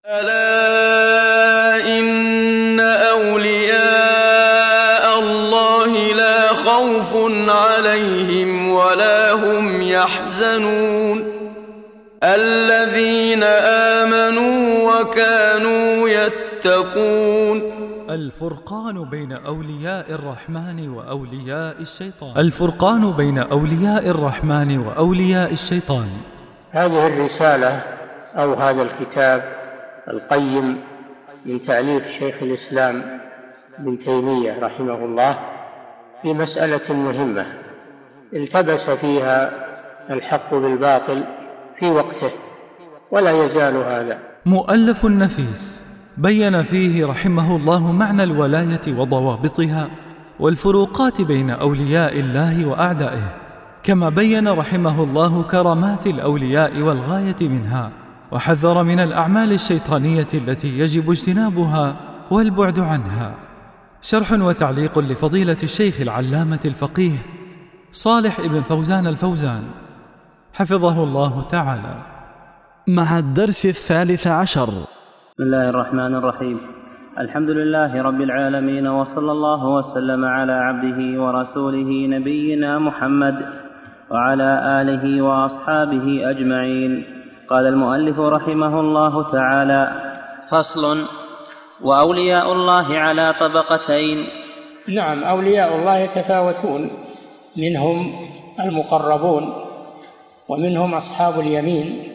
ألا إن أولياء الله لا خوف عليهم ولا هم يحزنون الذين آمنوا وكانوا يتقون. الفرقان بين أولياء الرحمن وأولياء الشيطان. الفرقان بين أولياء الرحمن وأولياء الشيطان. هذه الرسالة أو هذا الكتاب القيم من تأليف شيخ الإسلام ابن تيمية رحمه الله في مسألة مهمة التبس فيها الحق بالباطل في وقته ولا يزال هذا. مؤلف نفيس بين فيه رحمه الله معنى الولاية وضوابطها والفروقات بين أولياء الله وأعدائه، كما بين رحمه الله كرامات الأولياء والغاية منها، وحذر من الأعمال الشيطانية التي يجب اجتنابها والبعد عنها. شرح وتعليق لفضيلة الشيخ العلامة الفقيه صالح ابن فوزان الفوزان حفظه الله تعالى، مع الدرس 13. بسم الله الرحمن الرحيم. الحمد لله رب العالمين، وصلى الله وسلم على عبده ورسوله نبينا محمد وعلى آله وأصحابه أجمعين. قال المؤلف رحمه الله تعالى: فصل: وأولياء الله على طبقتين. نعم، أولياء الله يتفاوتون، منهم المقربون ومنهم أصحاب اليمين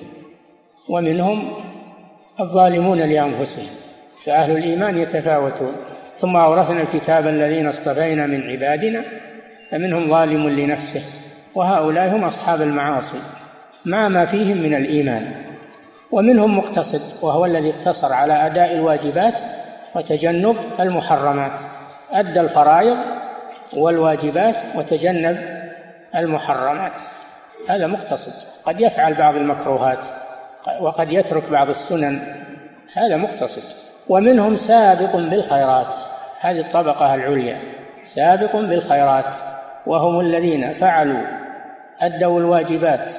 ومنهم الظالمون لأنفسهم، فأهل الإيمان يتفاوتون. ثم أورثنا الكتاب الذين اصطفينا من عبادنا فمنهم ظالم لنفسه، وهؤلاء هم أصحاب المعاصي مع ما فيهم من الإيمان. ومنهم مقتصد، وهو الذي اقتصر على أداء الواجبات وتجنب المحرمات، أدى الفرائض والواجبات وتجنب المحرمات، هذا مقتصد. قد يفعل بعض المكروهات وقد يترك بعض السنن، هذا مقتصد. ومنهم سابق بالخيرات، هذه الطبقة العليا، سابق بالخيرات، وهم الذين فعلوا أدوا الواجبات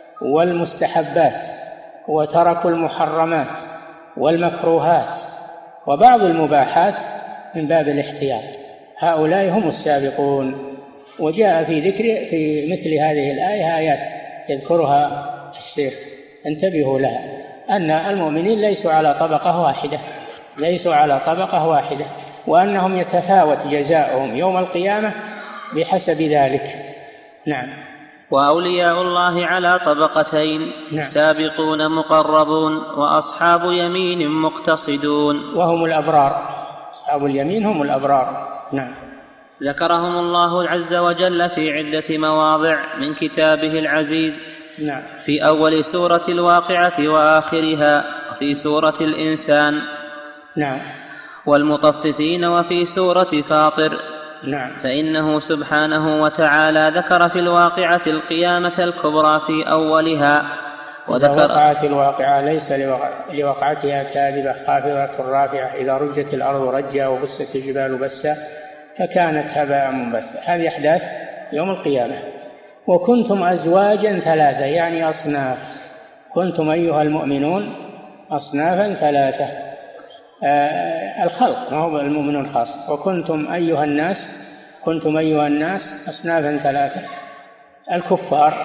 والمستحبات وتركوا المحرمات والمكروهات وبعض المباحات من باب الاحتياط، هؤلاء هم السابقون. وجاء في ذكر في مثل هذه الآية آيات يذكرها الشيخ، انتبهوا لها، أن المؤمنين ليسوا على طبقة واحدة، ليسوا على طبقة واحدة، وأنهم يتفاوت جزاؤهم يوم القيامة بحسب ذلك. نعم. وأولياء الله على طبقتين. نعم. سابقون مقربون، وأصحاب يمين مقتصدون، وهم الأبرار، أصحاب اليمين هم الأبرار. نعم. ذكرهم الله عز وجل في عدة مواضع من كتابه العزيز. نعم. في أول سورة الواقعة وآخرها، وفي سورة الإنسان. نعم. والمطففين، وفي سورة فاطر. نعم. فإنه سبحانه وتعالى ذكر في الواقعة القيامة الكبرى في أولها، وقعت الواقعة ليس لوقعتها كاذبة خافضة رافعة إذا رجت الأرض رجا وبست الجبال بسا فكانت هباء منبثا، هذه أحداث يوم القيامة. وكنتم أزواجا ثلاثة، يعني أصناف، كنتم أيها المؤمنون أصنافا ثلاثة، الخلق ما هو المؤمنون خاص. وكنتم أيها الناس، كنتم أيها الناس أصنافا ثلاثة، الكفار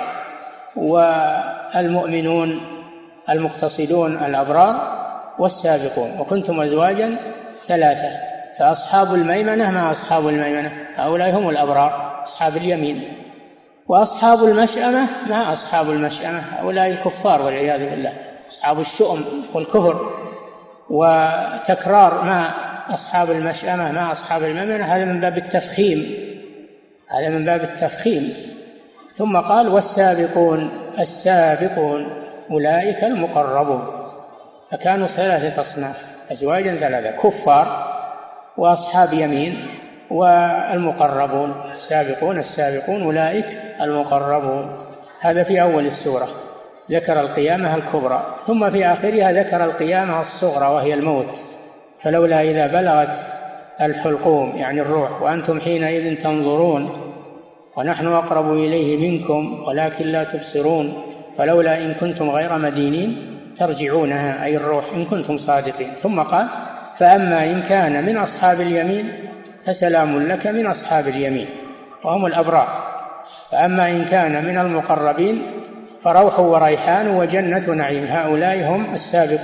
والمؤمنون المقتصدون الأبرار والسابقون. وكنتم أزواجا ثلاثة، فأصحاب الميمنة مع أصحاب الميمنة، هؤلاء هم الأبرار أصحاب اليمين. وأصحاب المشأمة مع أصحاب المشأمة، هؤلاء الكفار والعياذ بالله، أصحاب الشؤم والكفر. وتكرار مع أصحاب المشأمة مع أصحاب الميمنة، هذا من باب التفخيم، هذا من باب التفخيم. ثم قال: والسابقون، السابقون أولئك المقربون. فكانوا ثلاثة أصناف، أزواجا ثلاثة، كفار وأصحاب يمين والمقربون، السابقون السابقون أولئك المقربون. هذا في أول السورة ذكر القيامة الكبرى، ثم في آخرها ذكر القيامة الصغرى وهي الموت. فلولا إذا بلغت الحلقوم، يعني الروح، وأنتم حينئذ تنظرون ونحن أقرب إليه منكم ولكن لا تبصرون، فلولا إن كنتم غير مدينين ترجعونها أي الروح إن كنتم صادقين. ثم قال فأما إن كان من أصحاب اليمين فسلام لك من أصحاب اليمين وهم الأبرار. فأما إن كان من المقربين فروح وريحان وجنة نعيم. هؤلاء هم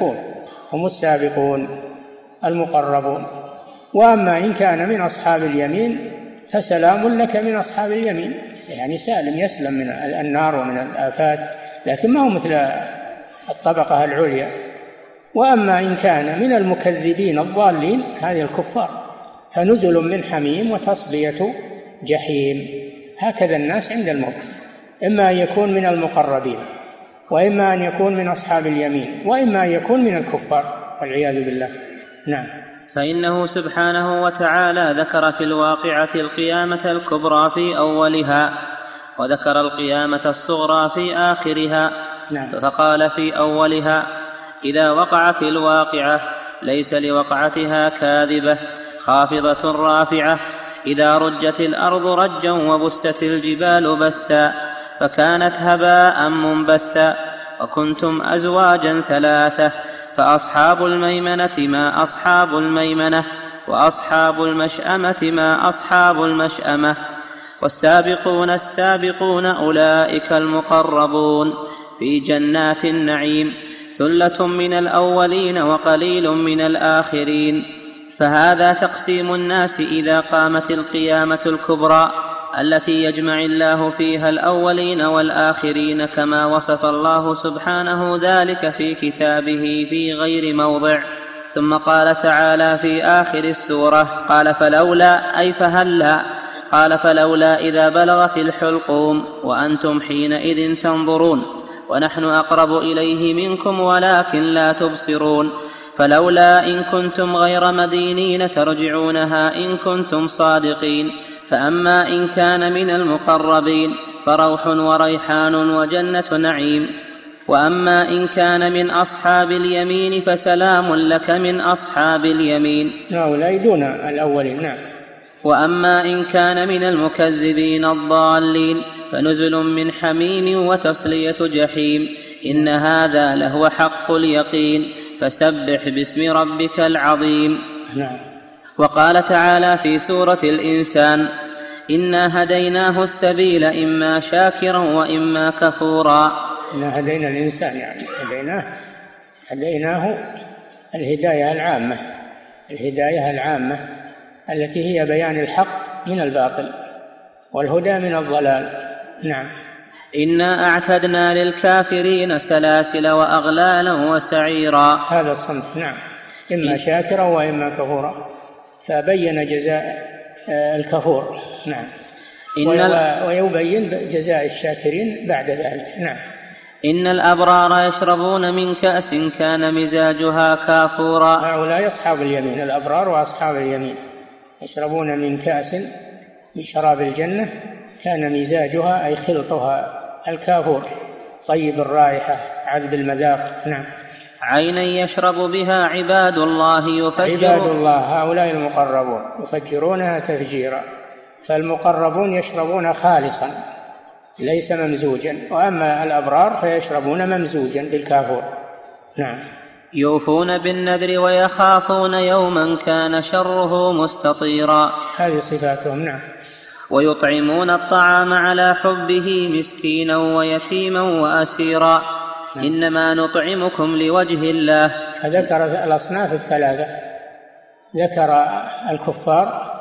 السابقون المقربون. وأما إن كان من أصحاب اليمين فسلام لك من أصحاب اليمين، يعني سالم يسلم من النار ومن الآفات، لكن ما هو مثل الطبقة العليا. وأما إن كان من المكذبين الضالين، هذه الكفار، فنزل من حميم وتصلية جحيم. هكذا الناس عند الموت، إما أن يكون من المقربين، وإما أن يكون من أصحاب اليمين، وإما أن يكون من الكفار والعياذ بالله. نعم. فإنه سبحانه وتعالى ذكر في الواقعة القيامة الكبرى في أولها، وذكر القيامة الصغرى في آخرها. نعم. فقال في أولها: إذا وقعت الواقعة ليس لوقعتها كاذبة خافضة رافعة، إذا رجت الأرض رجا وبست الجبال بسا فكانت هباء منبثا، وكنتم أزواجا ثلاثة، فأصحاب الميمنة ما أصحاب الميمنة، وأصحاب المشأمة ما أصحاب المشأمة، والسابقون السابقون أولئك المقربون في جنات النعيم، ثلة من الأولين وقليل من الآخرين. فهذا تقسيم الناس إذا قامت القيامة الكبرى التي يجمع الله فيها الأولين والآخرين، كما وصف الله سبحانه ذلك في كتابه في غير موضع. ثم قال تعالى في آخر السورة: قال فلولا أي فهلا، قال فلولا إذا بلغت الحلقوم وأنتم حينئذ تنظرون ونحن أقرب إليه منكم ولكن لا تبصرون، فلولا إن كنتم غير مدينين ترجعونها إن كنتم صادقين. فأما إن كان من المقربين فروح وريحان وجنة نعيم، وأما إن كان من أصحاب اليمين فسلام لك من أصحاب اليمين. هؤلاء دون الأولين. نعم. وأما إن كان من المكذبين الضالين فنزل من حميم وتصلية جحيم. إن هذا لهو حق اليقين، فسبح باسم ربك العظيم. نعم. وقال تعالى في سورة الإنسان: إنا هديناه السبيل إما شاكرا وإما كفورا. إنا هدينا الإنسان، يعني هديناه الهداية العامة التي هي بيان الحق من الباطل والهدى من الضلال. نعم. إنا أعتدنا للكافرين سلاسل وأغلالا وسعيرا. هذا الصنف. نعم. إما شاكرا وإما كفورا، فبين جزاء الكفور. نعم. ويبين جزاء الشاكرين بعد ذلك. نعم. إن الأبرار يشربون من كأس كان مزاجها كافورا. هؤلاء أصحاب اليمين، الأبرار وأصحاب اليمين يشربون من كأس من شراب الجنة كان مزاجها أي خلطها الكافور، طيب الرائحة عذب المذاق. نعم. عينا يشرب بها عباد الله عباد الله، هؤلاء المقربون يفجرونها تفجيرا. فالمقربون يشربون خالصا ليس ممزوجا، وأما الأبرار فيشربون ممزوجا بالكافور. نعم. يوفون بالنذر ويخافون يوما كان شره مستطيرا. هذه صفاتهم. نعم. ويطعمون الطعام على حبه مسكينا ويتيما وأسيرا. نعم. إنما نطعمكم لوجه الله. فذكر الأصناف الثلاثة، ذكر الكفار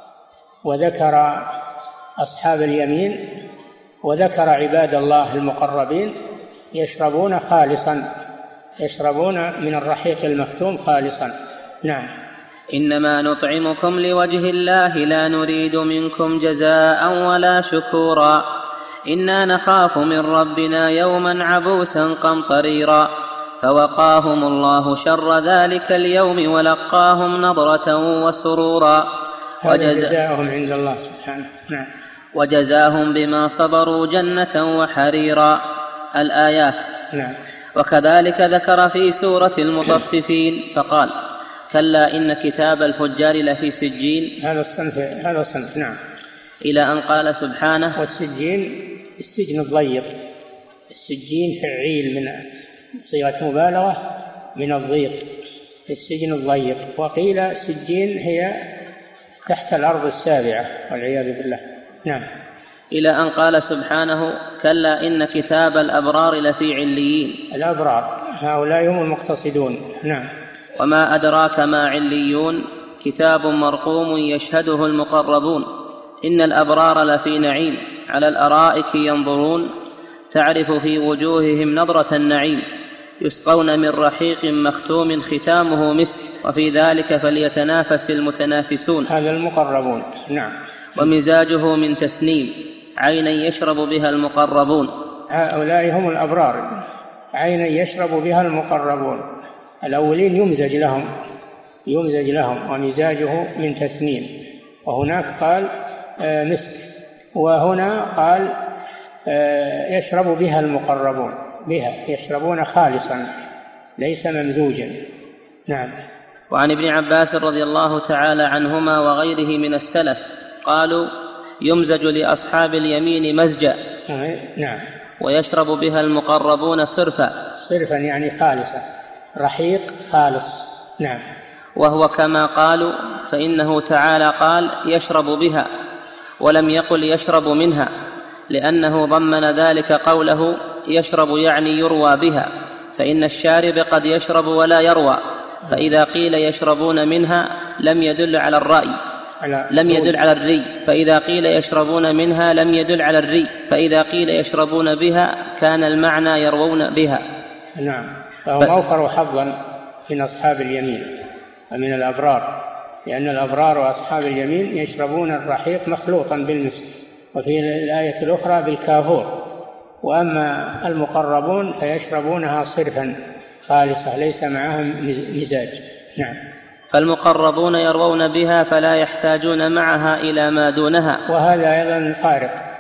وذكر أصحاب اليمين وذكر عباد الله المقربين يشربون خالصا، يشربون من الرحيق المختوم خالصا. نعم. إنما نطعمكم لوجه الله لا نريد منكم جزاء ولا شكورا، إنا نخاف من ربنا يوما عبوسا قمطريرا. فوقاهم الله شر ذلك اليوم ولقاهم نضرة وسرورا. هذا جزاؤهم عند الله سبحانه. نعم. وجزاهم بما صبروا جنة وحريرا. الآيات. نعم. وكذلك ذكر في سورة المطففين فقال: كلا إن كتاب الفجار لفي سجين. هذا الصنف. نعم. إلى أن قال سبحانه: والسجين السجن الضيق، السجين فعيل صيغة مبالغة من الضيق، في السجن الضيق. وقيل سجين هي تحت الأرض السابعة والعياذ بالله. نعم. إلى أن قال سبحانه: كلا إن كتاب الأبرار لفي عليين. الأبرار هؤلاء هم المقتصدون. نعم. وما أدراك ما عليون، كتاب مرقوم يشهده المقربون، إن الأبرار لفي نعيم على الأرائك ينظرون، تعرف في وجوههم نضرة النعيم، يسقون من رحيق مختوم ختامه مسك، وفي ذلك فليتنافس المتنافسون. هذا المقربون. نعم. ومزاجه من تسنيم، عينا يشرب بها المقربون. هؤلاء هم الأبرار، عينا يشرب بها المقربون. الأولين يمزج لهم ومزاجه من تسنيم، وهناك قال مسك، وهنا قال يشرب بها المقربون، بها يشربون خالصا ليس ممزوجا. نعم. وعن ابن عباس رضي الله تعالى عنهما وغيره من السلف قالوا: يمزج لأصحاب اليمين مزجا. نعم. ويشرب بها المقربون صرفا. صرفا يعني خالصة، رحيق خالص. نعم. وهو كما قالوا، فإنه تعالى قال: يشرب بها، ولم يقل يشرب منها، لأنه ضمن ذلك قوله يشرب يعني يروى بها، فإن الشارب قد يشرب ولا يروى، فإذا قيل يشربون منها لم يدل على الري، فإذا قيل يشربون منها لم يدل على الري، فإذا قيل يشربون بها كان المعنى يروون بها. نعم. فهم أوفر حظا من أصحاب اليمين ومن الأبرار، لأن الأبرار وأصحاب اليمين يشربون الرحيق مخلوطا بالمسك، وفي الآية الأخرى بالكافور. وأما المقربون فيشربونها صرفا خالصة ليس معهم مزاج. نعم. فالمقربون يروون بها فلا يحتاجون معها إلى ما دونها. وهذا أيضا فارق.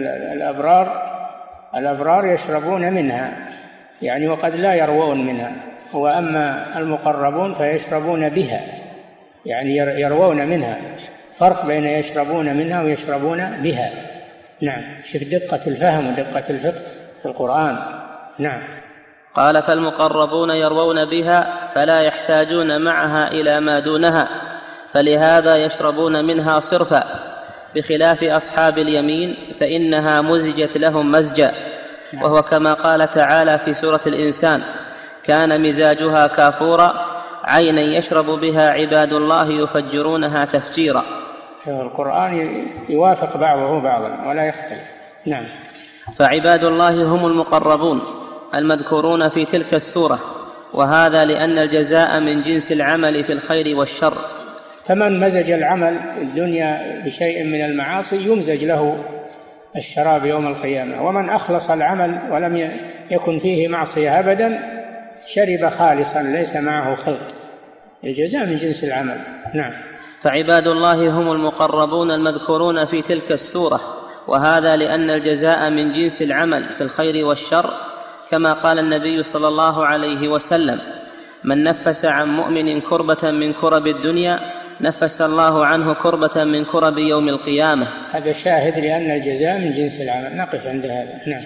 الأبرار يشربون منها يعني وقد لا يروون منها، وأما المقربون فيشربون بها يعني يروون منها. فرق بين يشربون منها ويشربون بها. نعم. شوف دقة الفهم ودقة الفقه في القرآن. نعم. قال: فالمقربون يروون بها فلا يحتاجون معها إلى ما دونها، فلهذا يشربون منها صرفا، بخلاف أصحاب اليمين فإنها مزجت لهم مزجا. وهو كما قال تعالى في سورة الإنسان: كان مزاجها كافورا، عينا يشرب بها عباد الله يفجرونها تفجيرا. القرآن يوافق بعضه بعضا ولا يختلف. نعم. فعباد الله هم المقربون المذكورون في تلك السورة، وهذا لأن الجزاء من جنس العمل في الخير والشر. فمن مزج العمل الدنيا بشيء من المعاصي يمزج له الشراب يوم القيامة، ومن أخلص العمل ولم يكن فيه معصية أبدا شرب خالصا ليس معه خلط. الجزاء من جنس العمل. نعم. فعباد الله هم المقربون المذكورون في تلك السورة، وهذا لأن الجزاء من جنس العمل في الخير والشر، كما قال النبي صلى الله عليه وسلم: من نفس عن مؤمن كربة من كرب الدنيا نفس الله عنه كربة من كرب يوم القيامة. هذا شاهد لأن الجزاء من جنس العمل. نقف عند هذا. نعم.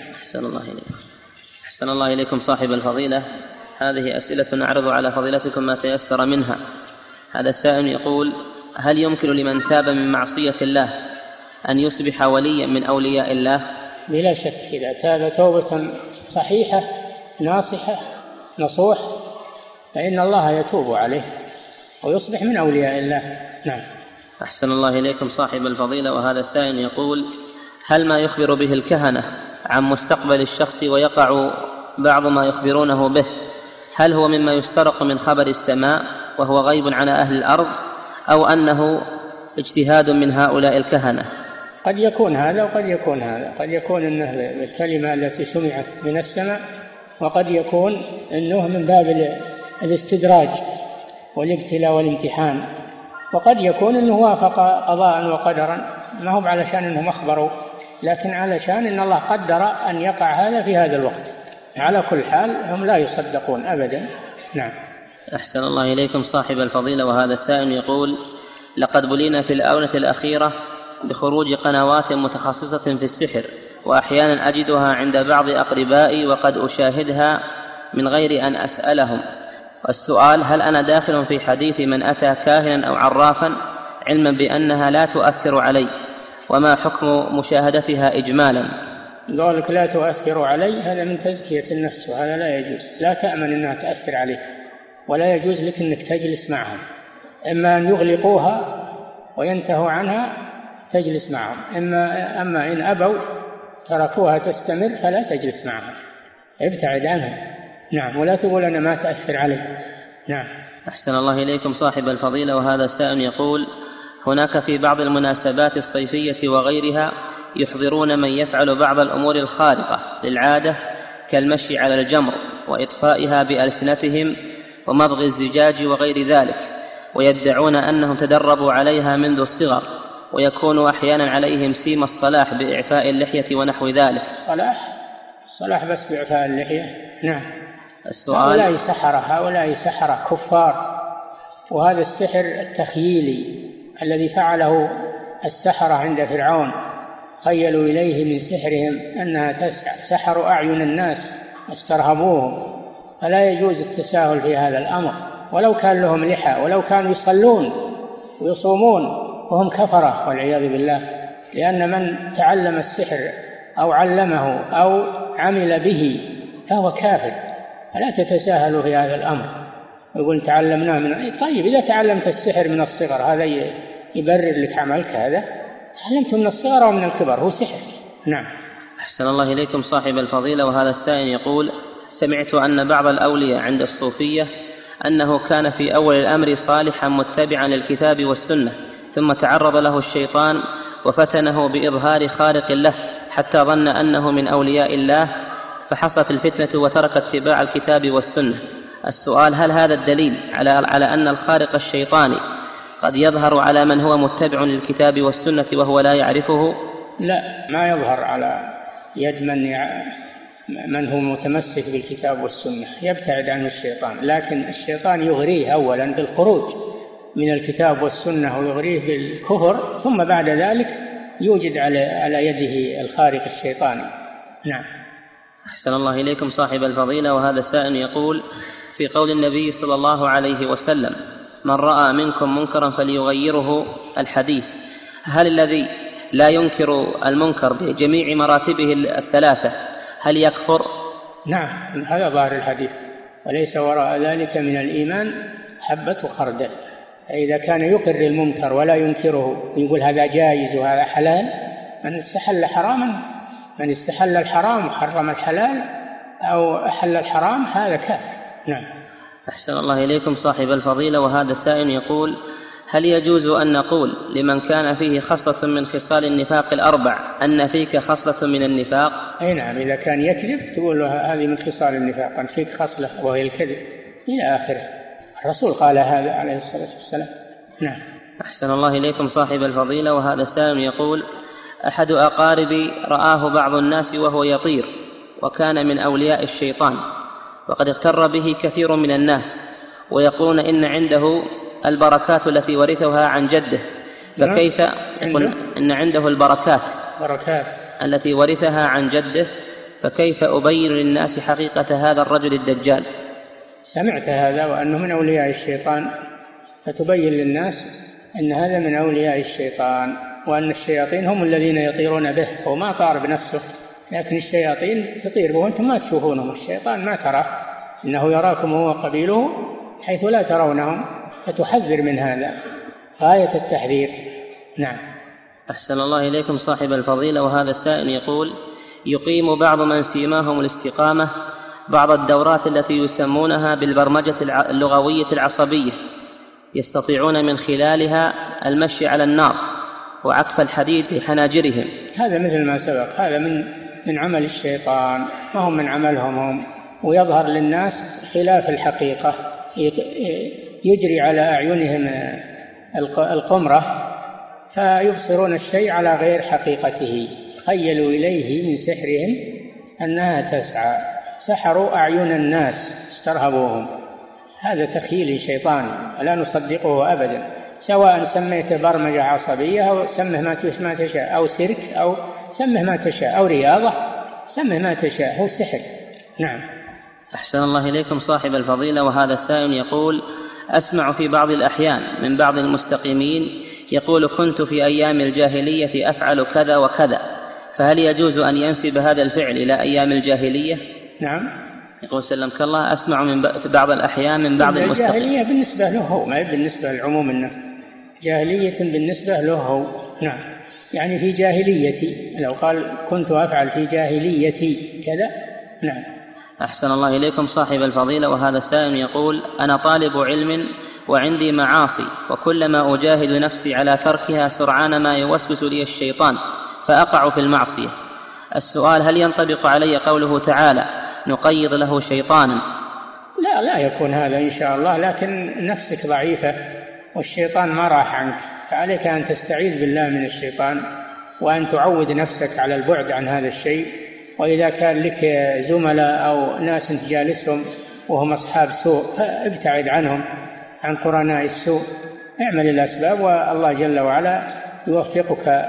أحسن الله إليكم صاحب الفضيلة. هذه أسئلة نعرض على فضيلتكم ما تيسر منها. هذا السائل يقول: هل يمكن لمن تاب من معصية الله أن يصبح وليا من أولياء الله؟ بلا شك، إذا تاب توبة صحيحة ناصحة نصوح فإن الله يتوب عليه ويصبح من أولياء الله. نعم. أحسن الله إليكم صاحب الفضيلة. وهذا السائل يقول: هل ما يخبر به الكهنة عن مستقبل الشخص ويقع بعض ما يخبرونه به، هل هو مما يسترق من خبر السماء وهو غيب عن أهل الأرض، أو أنه اجتهاد من هؤلاء الكهنة؟ قد يكون هذا وقد يكون هذا. قد يكون أنه بالكلمة التي سمعت من السماء، وقد يكون أنه من باب الاستدراج والابتلاء والامتحان، وقد يكون أنه وافق قضاء وقدرا، ما هو علشان أنهم أخبروا، لكن علشان أن الله قدر أن يقع هذا في هذا الوقت. على كل حال هم لا يصدقون أبدا. نعم. أحسن الله إليكم صاحب الفضيلة. وهذا السائل يقول: لقد بلينا في الآونة الأخيرة بخروج قنوات متخصصة في السحر، وأحيانا أجدها عند بعض أقربائي وقد أشاهدها من غير أن أسألهم. والسؤال: هل أنا داخل في حديث من أتى كاهنا أو عرافا علما بأنها لا تؤثر علي؟ وما حكم مشاهدتها إجمالا؟ قولك لا تؤثر علي هذا من تزكية النفس، وهذا لا يجوز. لا تأمن أنها تأثر عليك، ولا يجوز لك أنك تجلس معها. إما أن يغلقوها وينتهوا عنها تجلس معهم، أما إن أبوا تركوها تستمر فلا تجلس معها، ابتعد عنها. نعم. ولا تقول أنا ما تأثر علي. نعم. أحسن الله إليكم صاحب الفضيلة. وهذا سائل يقول: هناك في بعض المناسبات الصيفية وغيرها يحضرون من يفعل بعض الأمور الخارقة للعادة كالمشي على الجمر وإطفائها بألسنتهم ومضغ الزجاج وغير ذلك، ويدعون أنهم تدربوا عليها منذ الصغر، ويكون أحيانا عليهم سيم الصلاح بإعفاء اللحية ونحو ذلك. الصلاح بس بإعفاء اللحية؟ نعم. السؤال: هؤلاء سحرة كفار، وهذا السحر التخييلي الذي فعله السحرة عند فرعون، خيلوا إليه من سحرهم أنها سحروا أعين الناس واسترهبوهم، فلا يجوز التساهل في هذا الأمر. ولو كان لهم لحى، ولو كانوا يصلون ويصومون وهم كفرة والعياذ بالله، لأن من تعلم السحر أو علمه أو عمل به فهو كافر. فلا تتساهلوا في هذا الأمر. يقول تعلمناه من طيب، إذا تعلمت السحر من الصغر هذا يبرر لك عملك؟ هذا تعلمته من الصغر أو من الكبر، هو سحر. نعم. أحسن الله إليكم صاحب الفضيلة. وهذا السائل يقول: سمعت أن بعض الأولياء عند الصوفية أنه كان في أول الأمر صالحا متبعا للكتاب والسنة، ثم تعرض له الشيطان وفتنه بإظهار خارق له حتى ظن أنه من أولياء الله، فحصلت الفتنة وترك اتباع الكتاب والسنة. السؤال: هل هذا الدليل على أن الخارق الشيطاني قد يظهر على من هو متبع للكتاب والسنة وهو لا يعرفه؟ لا، ما يظهر على يد من هو متمسك بالكتاب والسنة، يبتعد عنه الشيطان. لكن الشيطان يغريه أولا بالخروج من الكتاب والسنة ويغريه بالكفر، ثم بعد ذلك يوجد على يده الخارق الشيطاني. نعم. أحسن الله إليكم صاحب الفضيلة. وهذا سائل يقول: في قول النبي صلى الله عليه وسلم: من رأى منكم منكرا فليغيره الحديث، هل الذي لا ينكر المنكر بجميع مراتبه الثلاثة هل يكفر؟ نعم، هذا ظاهر الحديث. وليس وراء ذلك من الإيمان حبة خردل. إذا كان يقر المنكر ولا ينكره، يقول هذا جائز وهذا حلال، من استحل الحرام وحرم الحلال أو أحل الحرام هذا كافر. نعم. أحسن الله إليكم صاحب الفضيلة. وهذا سائل يقول: هل يجوز أن نقول لمن كان فيه خصلة من خصال النفاق الأربع أن فيك خصلة من النفاق؟ أي نعم، إذا كان يكذب تقول له هذه من خصال النفاق، أن فيك خصلة وهي الكذب إلى آخره. الرسول قال هذا عليه الصلاة والسلام. نعم. أحسن الله إليكم صاحب الفضيلة. وهذا سائل يقول: أحد أقاربي رآه بعض الناس وهو يطير، وكان من أولياء الشيطان، وقد اغتر به كثير من الناس، ويقولون إن عنده البركات التي ورثها عن جده، فكيف يقول إن عنده البركات التي ورثها عن جده، فكيف أبين للناس حقيقة هذا الرجل الدجال؟ سمعت هذا وأنه من أولياء الشيطان، فتبين للناس أن هذا من أولياء الشيطان، وأن الشياطين هم الذين يطيرون به. هو ما طار بنفسه، لكن الشياطين تطير به وأنتم ما تشوفونهم. الشيطان ما ترى، إنه يراكم هو وقبيله حيث لا ترونهم، فتحذر من هذا غاية التحذير. نعم. أحسن الله إليكم صاحب الفضيلة. وهذا السائل يقول: يقيم بعض من سيماهم الاستقامة بعض الدورات التي يسمونها بالبرمجة اللغوية العصبية، يستطيعون من خلالها المشي على النار وعكف الحديد بحناجرهم. هذا مثل ما سبق، هذا من عمل الشيطان، ما هم من عملهم هم، ويظهر للناس خلاف الحقيقة، يجري على أعينهم القمرة فيبصرون الشيء على غير حقيقته. خيلوا إليه من سحرهم أنها تسعى، سحروا أعين الناس استرهبوهم. هذا تخيل شيطاني لا نصدقه أبدا، سواء سميته برمجة عصبية أو سمه ما تشاء، أو سيرك أو سمه ما تشاء، أو رياضة سمه ما تشاء، هو سحر. نعم. أحسن الله إليكم صاحب الفضيلة، وهذا السائل يقول: أسمع في بعض الأحيان من بعض المستقيمين يقول: كنت في أيام الجاهلية أفعل كذا وكذا، فهل يجوز أن ينسب هذا الفعل إلى أيام الجاهلية؟ نعم. يقول سلمك الله: أسمع في بعض الأحيان من بعض المستقيمين. الجاهلية بالنسبة له هو، ما بالنسبة لعموم الناس، جاهلية بالنسبة له هو. نعم، يعني في جاهليتي، لو قال كنت أفعل في جاهليتي كذا. نعم. أحسن الله إليكم صاحب الفضيلة، وهذا السائل يقول: أنا طالب علم وعندي معاصي، وكلما أجاهد نفسي على تركها سرعان ما يوسوس لي الشيطان فأقع في المعصية. السؤال: هل ينطبق علي قوله تعالى: نقيض له شيطانا؟ لا يكون هذا إن شاء الله، لكن نفسك ضعيفة والشيطان ما راح عنك، فعليك أن تستعيذ بالله من الشيطان، وأن تعود نفسك على البعد عن هذا الشيء. وإذا كان لك زملاء أو ناس أنت جالسهم وهم أصحاب سوء فابتعد عنهم، عن قرناء السوء، اعمل الأسباب والله جل وعلا يوفقك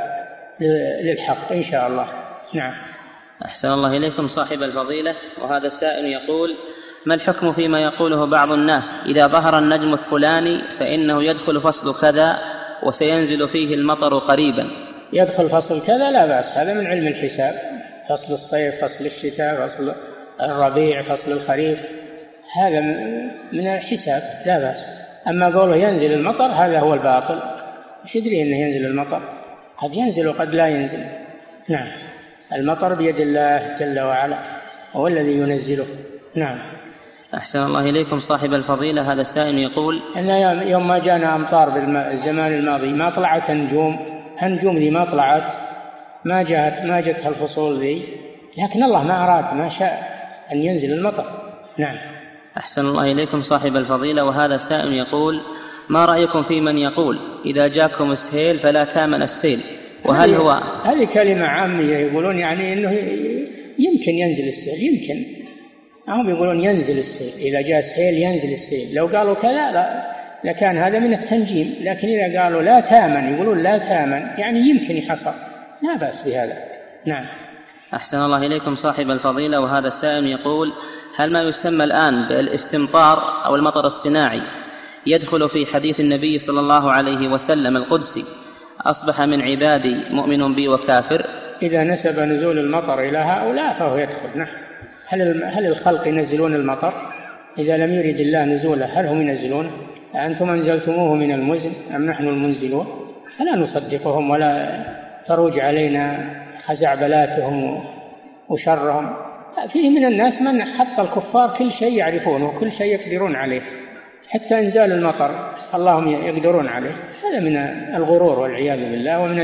للحق إن شاء الله. نعم. أحسن الله إليكم صاحب الفضيلة، وهذا السائل يقول: ما الحكم فيما يقوله بعض الناس إذا ظهر النجم الفلاني فإنه يدخل فصل كذا وسينزل فيه المطر قريبا؟ يدخل فصل كذا لا بأس، هذا من علم الحساب، فصل الصيف، فصل الشتاء، فصل الربيع، فصل الخريف، هذا من الحساب لا بأس. أما قوله ينزل المطر هذا هو الباطل، مش يدري أنه ينزل المطر، قد ينزل وقد لا ينزل. نعم، المطر بيد الله جل وعلا، هو الذي ينزله. نعم. أحسن الله إليكم صاحب الفضيلة، هذا السائل يقول: أن يوم ما جانا أمطار بالزمان الماضي ما طلعت النجوم ذي ما طلعت، ما جاءت الفصول ذي، لكن الله ما أراد، ما شاء أن ينزل المطر. نعم. أحسن الله إليكم صاحب الفضيلة، وهذا السائل يقول: ما رأيكم في من يقول إذا جاكم السيل فلا تامن السيل؟ وهل هو هذه كلمة عامية، يقولون يعني إنه يمكن ينزل السيل، يمكن هم يقولون ينزل السيل، إذا جاء سيل ينزل السيل. لو قالوا كذا لكان هذا من التنجيم، لكن إذا قالوا لا تامن، يقولون لا تامن يعني يمكن يحصل، لا بأس بهذا. نعم. أحسن الله إليكم صاحب الفضيلة، وهذا السائل يقول: هل ما يسمى الآن بالاستمطار أو المطر الصناعي يدخل في حديث النبي صلى الله عليه وسلم القدسي: أصبح من عبادي مؤمن بي وكافر؟ إذا نسب نزول المطر إلى هؤلاء فهو يدخل. نعم. هل الخلق ينزلون المطر؟ إذا لم يرد الله نزوله هل هم ينزلون؟ أنتم أنزلتموه من المزن أم نحن المنزلون؟ فلا نصدقهم ولا تروج علينا خزعبلاتهم وشرهم. فيه من الناس من حتى الكفار كل شيء يعرفونه وكل شيء يقدرون عليه، حتى إنزال المطر اللهم يقدرون عليه. هذا من الغرور والعياذ بالله، ومن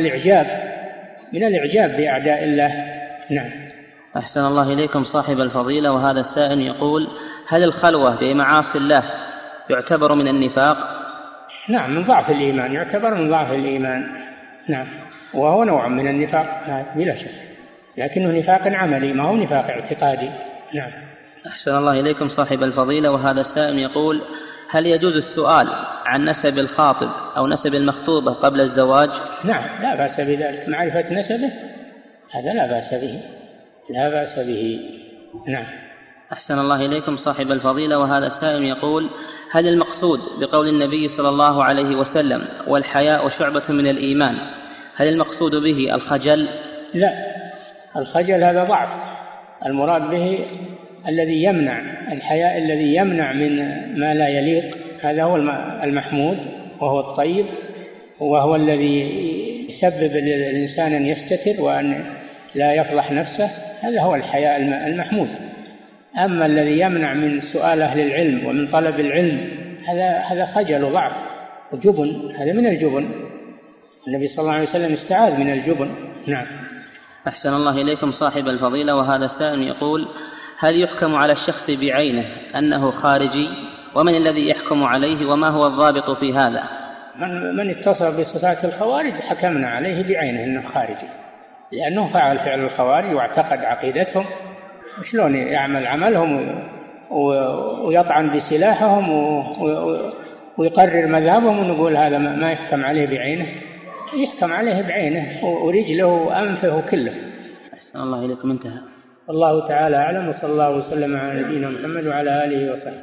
الإعجاب بأعداء الله. نعم. أحسن الله إليكم صاحب الفضيلة، وهذا السائل يقول: هل الخلوة بمعاصي الله يعتبر من النفاق؟ نعم، من ضعف الإيمان، يعتبر من ضعف الإيمان. نعم، وهو نوع من النفاق بلا شك، لكنه نفاق عملي ما هو نفاق اعتقادي. نعم. أحسن الله إليكم صاحب الفضيلة، وهذا السائل يقول: هل يجوز السؤال عن نسب الخاطب أو نسب المخطوبة قبل الزواج؟ نعم، لا بأس بذلك، معرفة نسبه هذا لا بأس به، لا بأس به. نعم. أحسن الله إليكم صاحب الفضيلة، وهذا السائل يقول: هل المقصود بقول النبي صلى الله عليه وسلم والحياء شعبة من الإيمان، هل المقصود به الخجل؟ لا، الخجل هذا ضعف، المراد به الذي يمنع، الحياء الذي يمنع من ما لا يليق، هذا هو المحمود وهو الطيب، وهو الذي يسبب للإنسان أن يستتر وأن لا يفضح نفسه، هذا هو الحياء المحمود. أما الذي يمنع من سؤال أهل العلم ومن طلب العلم هذا خجل وضعف وجبن، هذا من الجبن. النبي صلى الله عليه وسلم استعاذ من الجبن. نعم. أحسن الله إليكم صاحب الفضيلة، وهذا السائل يقول: هل يحكم على الشخص بعينه أنه خارجي؟ ومن الذي يحكم عليه وما هو الضابط في هذا؟ من اتصف بصفات الخوارج حكمنا عليه بعينه أنه خارجي، لأنه فعل فعل الخوارج واعتقد عقيدتهم، وشلون يعمل عملهم ويطعن بسلاحهم ويقرر مذهبهم، ونقول هذا ما يحكم عليه بعينه؟ يحكم عليه بعينه ورجله وأنفه كله. أحسن الله إليكم، انتهى. والله تعالى أعلم، وصلى الله وسلم على نبينا محمد وعلى آله وصحبه.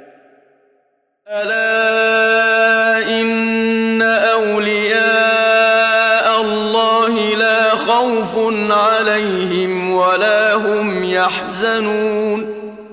ألا إن أولياء الله لا خوف عليهم ولا هم يحزنون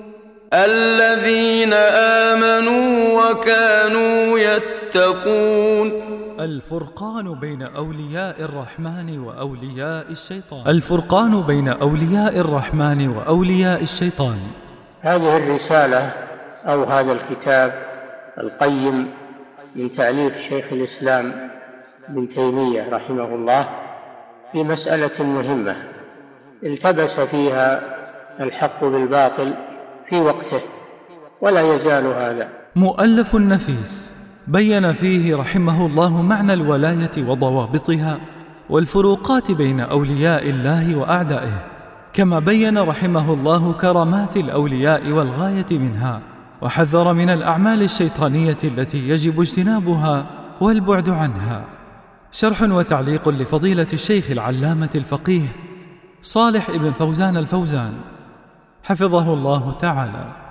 الذين آمنوا وكانوا يتقون. الفرقان بين أولياء الرحمن وأولياء الشيطان. الفرقان بين أولياء الرحمن وأولياء الشيطان. هذه الرسالة أو هذا الكتاب القيم من تأليف شيخ الإسلام ابن تيمية رحمه الله في مسألة مهمة التبس فيها الحق بالباطل في وقته، ولا يزال هذا. مؤلف نفيس بين فيه رحمه الله معنى الولاية وضوابطها والفروقات بين أولياء الله وأعدائه، كما بين رحمه الله كرامات الأولياء والغاية منها، وحذر من الأعمال الشيطانية التي يجب اجتنابها والبعد عنها. شرح وتعليق لفضيلة الشيخ العلامة الفقيه صالح ابن فوزان الفوزان حفظه الله تعالى.